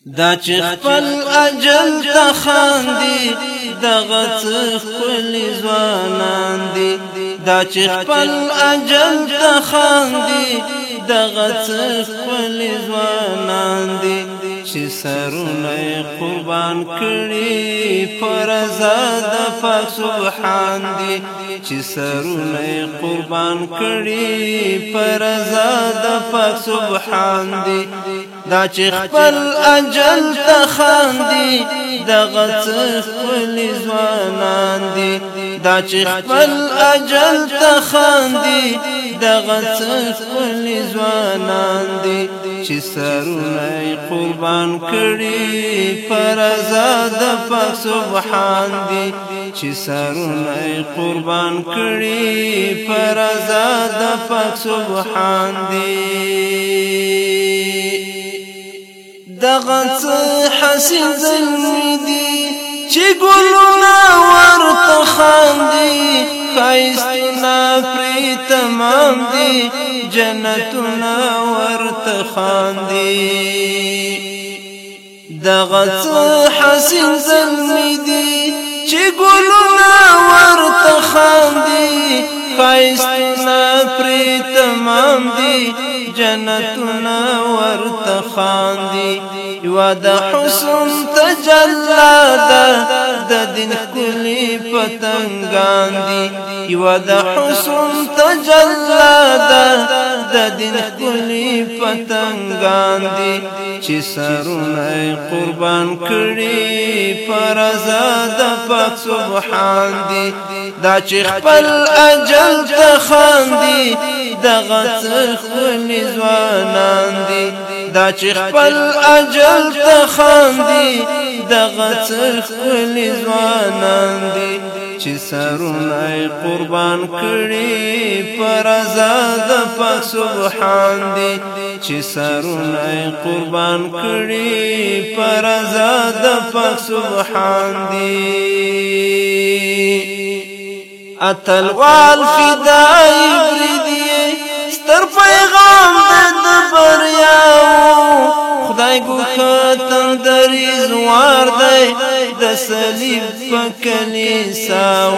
دا چې خپل اجل ته خاندي دغه څه ښکلي ځوانان دي دا چې خپل اجل ته خاندي دغه څه ښکلي ځوانان دي چې سرونه قربان کړي پر رضا د پاک سبحان دي چې سرونه قربان کړي پر رضا د پاک سبحان دي دا چې خپل اجل ته خاندي دغه څه ښکلي ځوانان دي دا چې خپل اجل ته خاندي دغه څه ښکلي ځوانان دي چې سرونه قربان کړي پر رضا د پاک سبحان دي چې سرونه قربان کړي پر رضا د پاک سبحان دي دغه څه حسین زلمی دي چې ګلونه ورته خاندي ښایستونه پرې تمام دي جنتونه ورته خاندي دغه څه حسین زلمی دي چې ګلونه ورته خاندي ښایستونه پرې تمام دي جنتونه ورته خاندي یوه د حسن تجلا ده د دین ښکلي پتنګان دي یوه د حسن تجلا ده د دین ښکلي پتنګان دي چې سرونه قربان کړي پر رضا د پاک سبحان دي دا چې خپل اجل ته خاندي دغه څه ښکلي ځوانان دي دا چې خپل اجل ته خاندي دغه څه ښکلي ځوانان دي چې سرونه قربان کړي پر رضا د پاک سبحان دي چې سرونه قربان کړي پر رضا د پاک سبحان دي اتلوال فدای بریدي ستر پیغام د بریاو خدای ګوښه تندري زوار دی د صلیب په کلیساو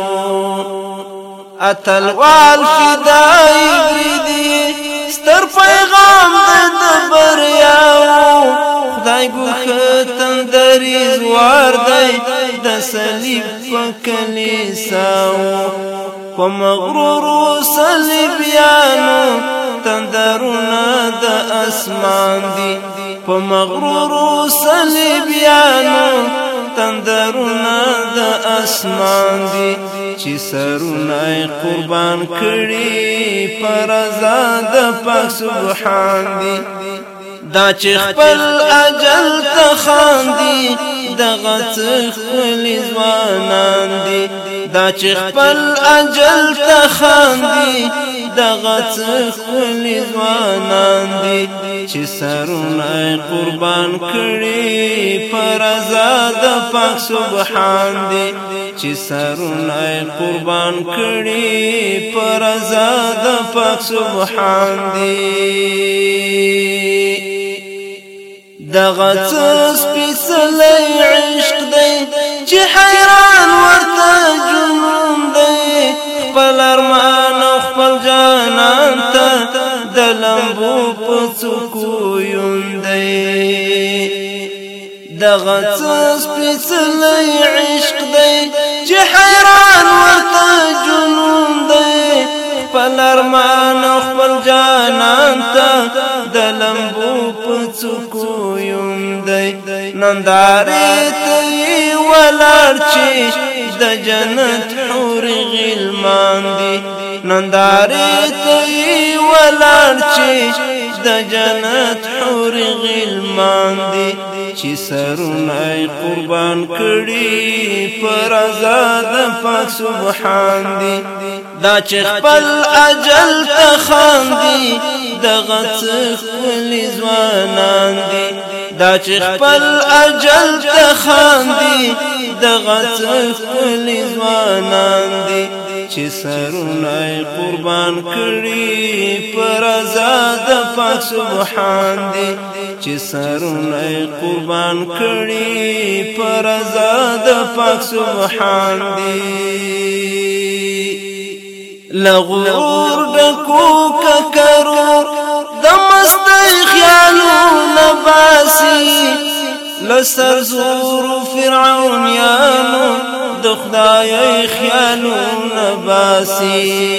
اتلوال فدای بریدي ستر پیغام د بریاو خدای ګوښه تندري زوار دی د صلیب په کلیساو په مغرورو صلیبیانو تندرونه د اسمان دي په مغرورو صلیبیانو تندرونه د اسمان دي چې سرونه قربان کړي پر رضا د پاک سبحان دي دا چې خپل اجل ته خاندي دغه څه ښکلي ځوانان دي دا چې خپل اجل ته خاندي دغه څه ښکلي ځوانان دي چې سرونه قربان کړي پر رضا د پاک سبحان دي چې سرونه قربان کړي پر رضا د پاک سبحان دي دغه څه سپېڅلی عشق دی چې حیران ورته جنون دی خپل ارمان او خپل جانان ته د لمبو په څوکو یوندی دغه څه سپېڅلی عشق دی چې حیران ورته جنون دی خپل ارمان او خپل جانان ته د لمبو په څوکو یوندی نندارې ته یې ولاړ چې د جنت حور غلمان دي نندارې ته یې ولاړ چې د جنت حور غلمان دي چې سرونه قربان کړي پر رضا د پاک سبحان دي دا چې خپل اجل ته خاندي دغه څه ښکلي ځوانان دي دا چې خپل اجل ته خاندي دغه څه ښکلي ځوانان دي چې سرونه قربان کړي پر آزاد پاک سبحان دی چې سرونه قربان کړي پر آزاد پاک سبحان دی لغور ډکو ککرور د مست خیالونه باسي لسر زور فرعونیانو د خدای خیالونه باسي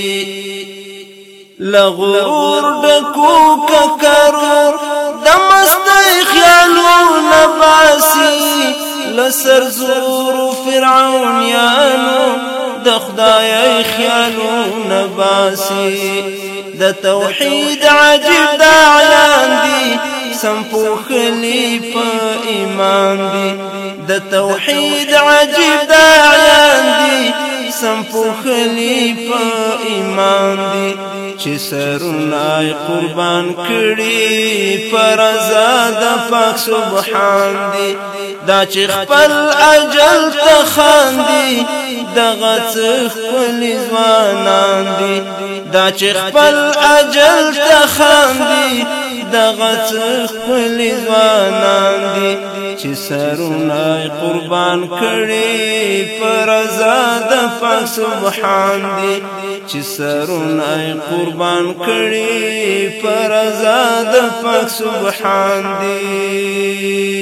لغور ډکو ککرور د مست خیالونه باسي لسر زور فرعونیانو د خدای خیالونه باسي د توحید عجیب داعیان دي سم پوخلی په ایمان دي د توحید عجیب داعیان دي سم پوخلی په ایمان دي چې سرونه قربان کړي پر آزاد پاک سبحان دي دا چې خپل اجل ته خاندي دغه خپل ځوانان دي دا چې خپل اجل ته خاندي دغه خپل ځوانان دي چې سرونه قربان کړي پر آزاد پاک سبحان دي چې سرونه قربان کړي پر آزاد پاک سبحان دي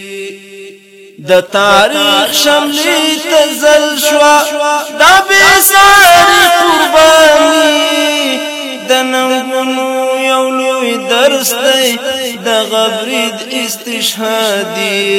د تاریخ شملې تزل شوا دا بے ساری قربانی د ننګونو یو لوی درس دی د غبرید استشهادي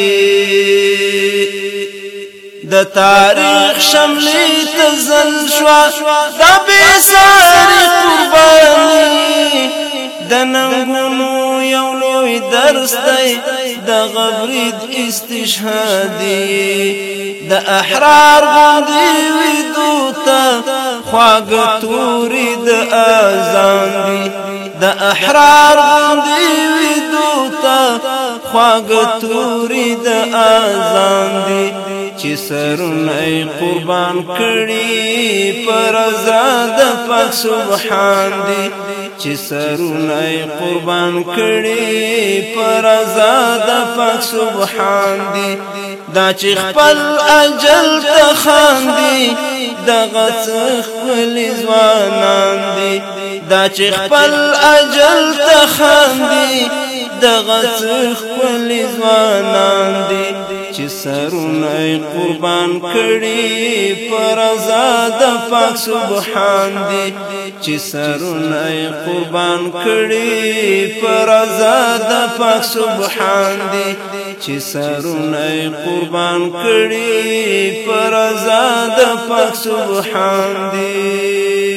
د تاریخ شملې تزل شوا دا بے ساری قربانی د ننګونو یو لوی درس دی د غبرید استشهادي د احرار غوندې ویدو ته خواږه توري د اذان دي د احرار غوندې ویدو ته خواږه توري د اذان دي چې سرونه قربان کړي پر آزاد پاک سبحان دي چې سرونه قربان کړي پر آزاد پاک سبحان دي دا چې خپل اجل ته خاندي دغه خپل ځوانان دي دا چې خپل اجل ته خاندي دغه خپل ځوانان دي چې سرونه قربان کړي پر آزاد پاک سبحان دي چې سرونه قربان کړي پر آزاد پاک سبحان دي چې سرونه قربان کړي پر آزاد پاک سبحان دي